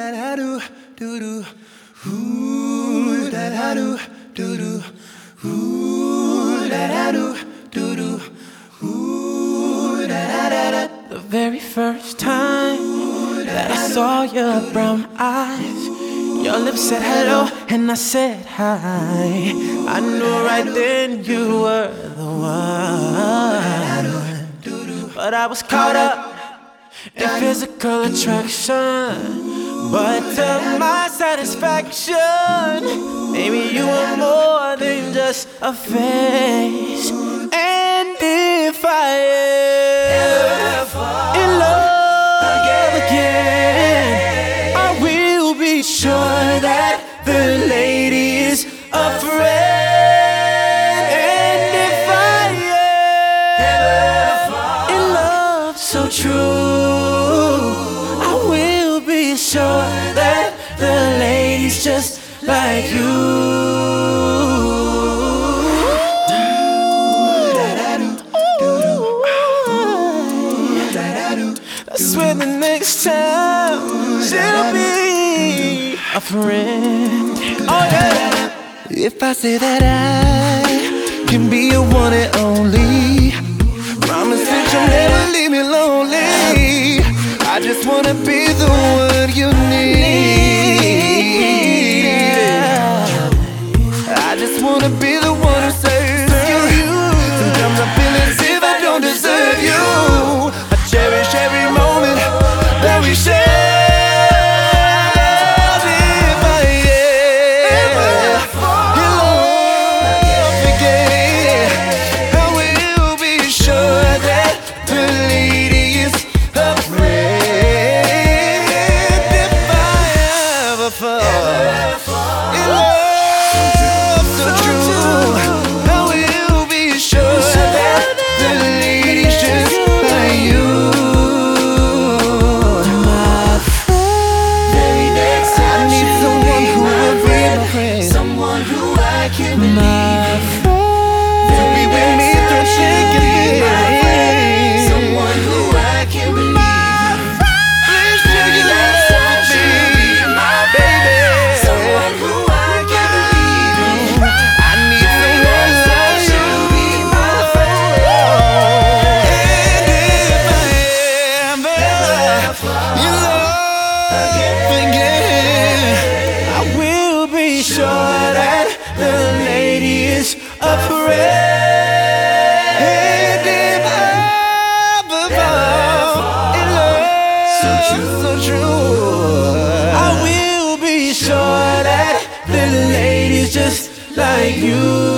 da da do do do. Ooh da da do do do. Ooh da da do do do. Ooh da da da da. The very first time that I saw your brown eyes, your lips said hello and I said hi. I knew right then you were the one, but I was caught up in physical attraction. But to my satisfaction, maybe you were more than just a face. And if I ever fall in love again, I will be sure that the lady is a friend. And if I ever fall in love so true, I will be sure that the lady's just like you. I swear the next time she'll be a friend. Oh yeah. If I say that I can be your one and only, promise that you'll never leave me lonely. I just wanna be the one you need. I just wanna be the one who saves you. Sometimes I feel as if I don't deserve you. I cherish every moment that we share. If I ever fall in love again, I will be sure that the lady is a friend. If I ever fall in love so true, I will be sure that the lady's just like you. My friend, very next time I need someone who will be my friend, someone who I can believe. My friend, to be with me through thick and thin, someone who I can believe. Please tell you that me, my baby, someone who I can believe in. I need someone like you to be my friend. And if I ever you love again, I will be sure that the lady is a friend. And if I ever fall in love so true, I will be sure that the lady's just like you.